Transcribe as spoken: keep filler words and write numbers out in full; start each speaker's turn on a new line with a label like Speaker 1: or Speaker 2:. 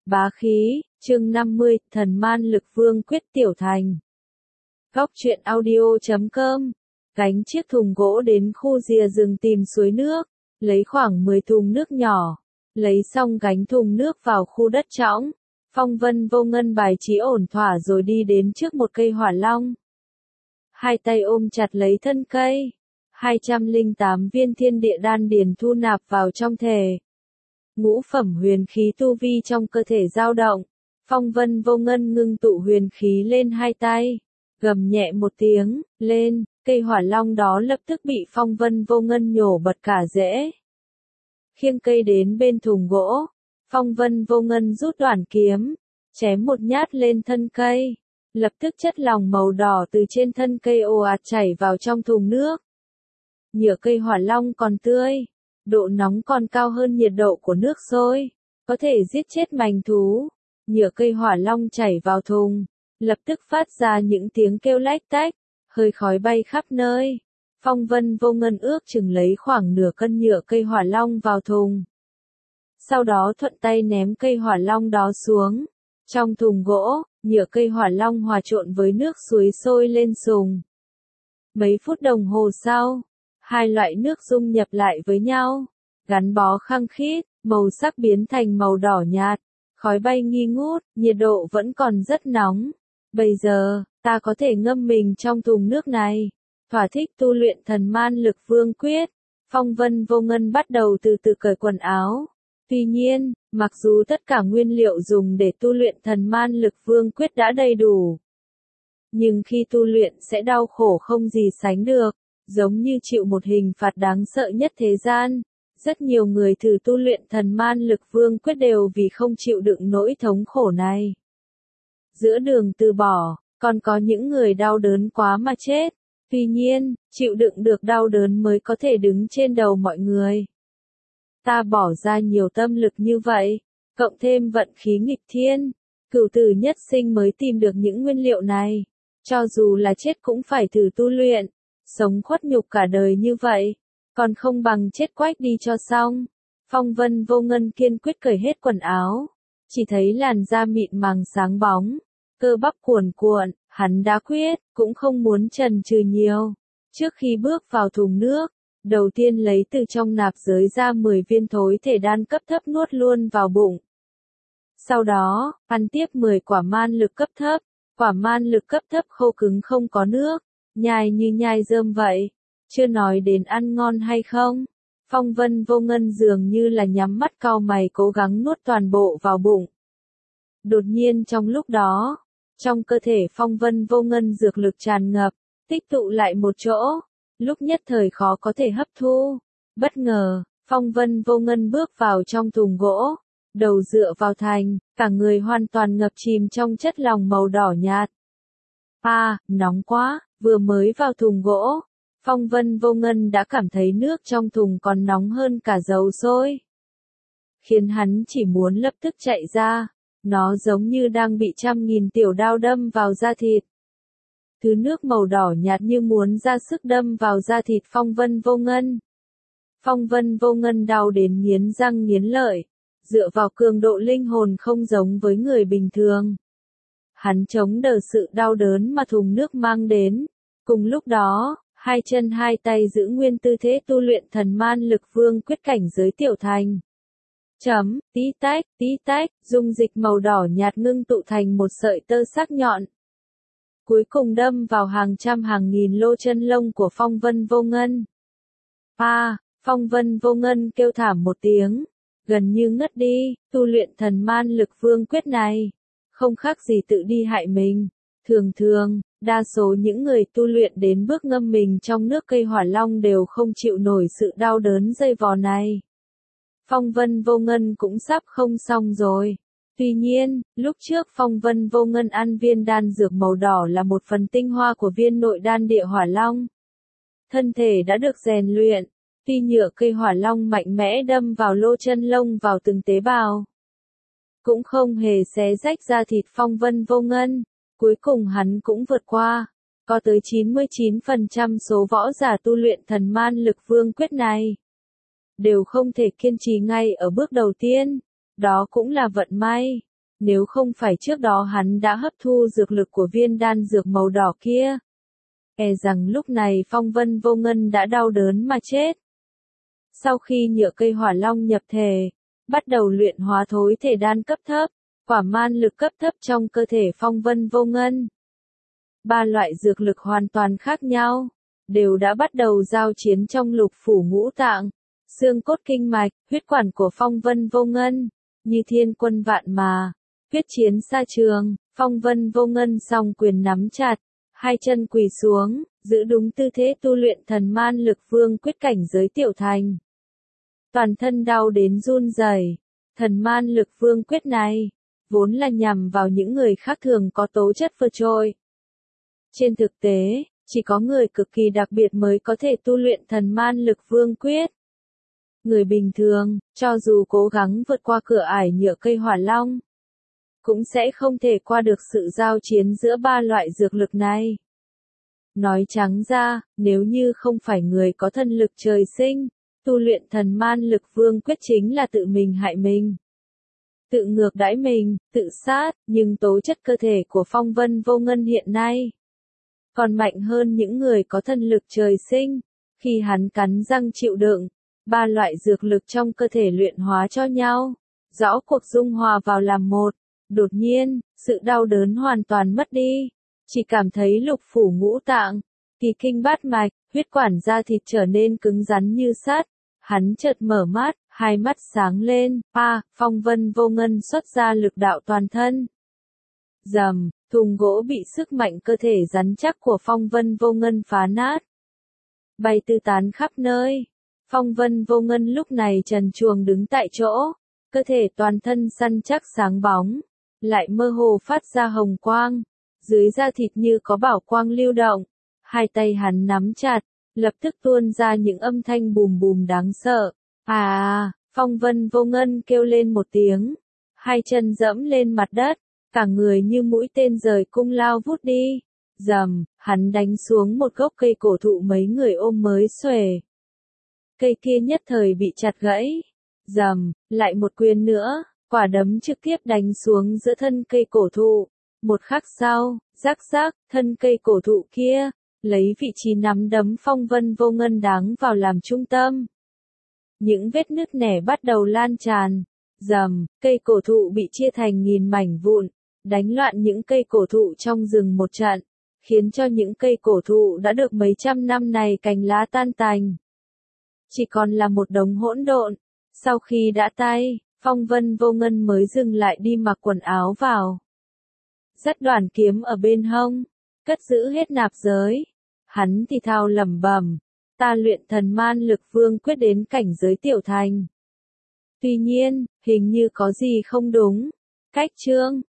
Speaker 1: Bá khí, chương năm mươi, thần man lực vương quyết tiểu thành. Góc truyện audio chấm com, gánh chiếc thùng gỗ đến khu rìa rừng tìm suối nước, lấy khoảng mười thùng nước nhỏ, lấy xong gánh thùng nước vào khu đất trõng. Phong Vân Vô Ngân bài trí ổn thỏa rồi đi đến trước một cây hỏa long. Hai tay ôm chặt lấy thân cây, hai trăm lẻ tám viên thiên địa đan điền thu nạp vào trong thể. Ngũ phẩm huyền khí tu vi trong cơ thể dao động, Phong Vân Vô Ngân ngưng tụ huyền khí lên hai tay, gầm nhẹ một tiếng, lên, cây hỏa long đó lập tức bị Phong Vân Vô Ngân nhổ bật cả rễ. Khiêng cây đến bên thùng gỗ, Phong Vân Vô Ngân rút đoạn kiếm, chém một nhát lên thân cây, lập tức chất lỏng màu đỏ từ trên thân cây ồ ạt chảy vào trong thùng nước. Nhựa cây hỏa long còn tươi, độ nóng còn cao hơn nhiệt độ của nước sôi, có thể giết chết manh thú. Nhựa cây hỏa long chảy vào thùng, lập tức phát ra những tiếng kêu lách tách, hơi khói bay khắp nơi. Phong Vân Vô Ngân ước chừng lấy khoảng nửa cân nhựa cây hỏa long vào thùng. Sau đó thuận tay ném cây hỏa long đó xuống. Trong thùng gỗ, nhựa cây hỏa long hòa trộn với nước suối sôi lên sùng. Mấy phút đồng hồ sau, hai loại nước dung nhập lại với nhau, gắn bó khăng khít, màu sắc biến thành màu đỏ nhạt, khói bay nghi ngút, nhiệt độ vẫn còn rất nóng. Bây giờ, ta có thể ngâm mình trong thùng nước này, thỏa thích tu luyện thần man lực vương quyết. Phong Vân Vô Ngân bắt đầu từ từ cởi quần áo. Tuy nhiên, mặc dù tất cả nguyên liệu dùng để tu luyện thần man lực vương quyết đã đầy đủ, nhưng khi tu luyện sẽ đau khổ không gì sánh được, giống như chịu một hình phạt đáng sợ nhất thế gian. Rất nhiều người thử tu luyện thần man lực vương quyết đều vì không chịu đựng nỗi thống khổ này. Giữa đường từ bỏ, còn có những người đau đớn quá mà chết. Tuy nhiên, chịu đựng được đau đớn mới có thể đứng trên đầu mọi người. Ta bỏ ra nhiều tâm lực như vậy, cộng thêm vận khí nghịch thiên, cửu tử nhất sinh mới tìm được những nguyên liệu này. Cho dù là chết cũng phải thử tu luyện, sống khuất nhục cả đời như vậy, còn không bằng chết quách đi cho xong. Phong Vân Vô Ngân kiên quyết cởi hết quần áo, chỉ thấy làn da mịn màng sáng bóng, cơ bắp cuồn cuộn, hắn đã quyết, cũng không muốn chần chừ nhiều. Trước khi bước vào thùng nước, đầu tiên lấy từ trong nạp giới ra mười viên thối thể đan cấp thấp nuốt luôn vào bụng. Sau đó, ăn tiếp mười quả man lực cấp thấp, quả man lực cấp thấp khô cứng không có nước, nhai như nhai rơm vậy. Chưa nói đến ăn ngon hay không, Phong Vân Vô Ngân dường như là nhắm mắt cau mày cố gắng nuốt toàn bộ vào bụng. Đột nhiên trong lúc đó, trong cơ thể Phong Vân Vô Ngân dược lực tràn ngập, tích tụ lại một chỗ, lúc nhất thời khó có thể hấp thu. Bất ngờ, Phong Vân Vô Ngân bước vào trong thùng gỗ, đầu dựa vào thành, cả người hoàn toàn ngập chìm trong chất lỏng màu đỏ nhạt. À, nóng quá, vừa mới vào thùng gỗ, Phong Vân Vô Ngân đã cảm thấy nước trong thùng còn nóng hơn cả dầu sôi, khiến hắn chỉ muốn lập tức chạy ra. Nó giống như đang bị trăm nghìn tiểu đao đâm vào da thịt. Thứ nước màu đỏ nhạt như muốn ra sức đâm vào da thịt Phong Vân Vô Ngân. Phong Vân Vô Ngân đau đến nghiến răng nghiến lợi, dựa vào cường độ linh hồn không giống với người bình thường. Hắn chống đỡ sự đau đớn mà thùng nước mang đến. Cùng lúc đó, hai chân hai tay giữ nguyên tư thế tu luyện thần man lực vương quyết cảnh giới tiểu thành. Chấm, tí tách, tí tách, dung dịch màu đỏ nhạt ngưng tụ thành một sợi tơ sắc nhọn. Cuối cùng đâm vào hàng trăm hàng nghìn lỗ chân lông của Phong Vân Vô Ngân. À, Phong Vân Vô Ngân kêu thảm một tiếng, gần như ngất đi. Tu luyện thần man lực vương quyết này, không khác gì tự đi hại mình. Thường thường, đa số những người tu luyện đến bước ngâm mình trong nước cây hỏa long đều không chịu nổi sự đau đớn dây vò này. Phong Vân Vô Ngân cũng sắp không xong rồi. Tuy nhiên, lúc trước Phong Vân Vô Ngân ăn viên đan dược màu đỏ là một phần tinh hoa của viên nội đan địa hỏa long. Thân thể đã được rèn luyện, tuy nhựa cây hỏa long mạnh mẽ đâm vào lỗ chân lông vào từng tế bào, cũng không hề xé rách da thịt Phong Vân Vô Ngân. Cuối cùng hắn cũng vượt qua. Có tới chín mươi chín phần trăm số võ giả tu luyện thần man lực vương quyết này đều không thể kiên trì ngay ở bước đầu tiên. Đó cũng là vận may. Nếu không phải trước đó hắn đã hấp thu dược lực của viên đan dược màu đỏ kia, e rằng lúc này Phong Vân Vô Ngân đã đau đớn mà chết. Sau khi nhựa cây hỏa long nhập thể, bắt đầu luyện hóa thối thể đan cấp thấp, quả man lực cấp thấp trong cơ thể Phong Vân Vô Ngân. Ba loại dược lực hoàn toàn khác nhau, đều đã bắt đầu giao chiến trong lục phủ ngũ tạng, xương cốt kinh mạch, huyết quản của Phong Vân Vô Ngân, như thiên quân vạn mà, huyết chiến xa trường. Phong Vân Vô Ngân song quyền nắm chặt, hai chân quỳ xuống, giữ đúng tư thế tu luyện thần man lực vương quyết cảnh giới tiểu thành. Toàn thân đau đến run rẩy. Thần man lực vương quyết này, vốn là nhằm vào những người khác thường có tố chất vượt trội. Trên thực tế, chỉ có người cực kỳ đặc biệt mới có thể tu luyện thần man lực vương quyết. Người bình thường, cho dù cố gắng vượt qua cửa ải nhựa cây hỏa long, cũng sẽ không thể qua được sự giao chiến giữa ba loại dược lực này. Nói trắng ra, nếu như không phải người có thân lực trời sinh, tu luyện thần man lực vương quyết chính là tự mình hại mình. Tự ngược đãi mình, tự sát, nhưng tố chất cơ thể của Phong Vân Vô Ngân hiện nay còn mạnh hơn những người có thân lực trời sinh. Khi hắn cắn răng chịu đựng, ba loại dược lực trong cơ thể luyện hóa cho nhau, rõ cuộc dung hòa vào làm một. Đột nhiên, sự đau đớn hoàn toàn mất đi, chỉ cảm thấy lục phủ ngũ tạng, kỳ kinh bát mạch, huyết quản da thịt trở nên cứng rắn như sắt. Hắn chợt mở mắt, hai mắt sáng lên, a, Phong Vân Vô Ngân xuất ra lực đạo toàn thân. Rầm, thùng gỗ bị sức mạnh cơ thể rắn chắc của Phong Vân Vô Ngân phá nát, bay tứ tán khắp nơi. Phong Vân Vô Ngân lúc này trần truồng đứng tại chỗ, cơ thể toàn thân săn chắc sáng bóng, lại mơ hồ phát ra hồng quang, dưới da thịt như có bảo quang lưu động. Hai tay hắn nắm chặt, lập tức tuôn ra những âm thanh bùm bùm đáng sợ. À, Phong Vân Vô Ngân kêu lên một tiếng, hai chân dẫm lên mặt đất, cả người như mũi tên rời cung lao vút đi. Rầm, hắn đánh xuống một gốc cây cổ thụ mấy người ôm mới xuề. Cây kia nhất thời bị chặt gãy. Rầm, lại một quyền nữa, quả đấm trực tiếp đánh xuống giữa thân cây cổ thụ. Một khắc sau, rắc rắc, thân cây cổ thụ kia, lấy vị trí nắm đấm Phong Vân Vô Ngân đáng vào làm trung tâm. Những vết nứt nẻ bắt đầu lan tràn. Rầm, cây cổ thụ bị chia thành nghìn mảnh vụn, đánh loạn những cây cổ thụ trong rừng một trận, khiến cho những cây cổ thụ đã được mấy trăm năm này cành lá tan tành, chỉ còn là một đống hỗn độn. Sau khi đã tay, Phong Vân Vô Ngân mới dừng lại đi mặc quần áo vào, dắt đoàn kiếm ở bên hông, cất giữ hết nạp giới. Hắn thì thào lẩm bẩm, ta luyện thần man lực vương quyết đến cảnh giới tiểu thành. Tuy nhiên, hình như có gì không đúng. Cách chương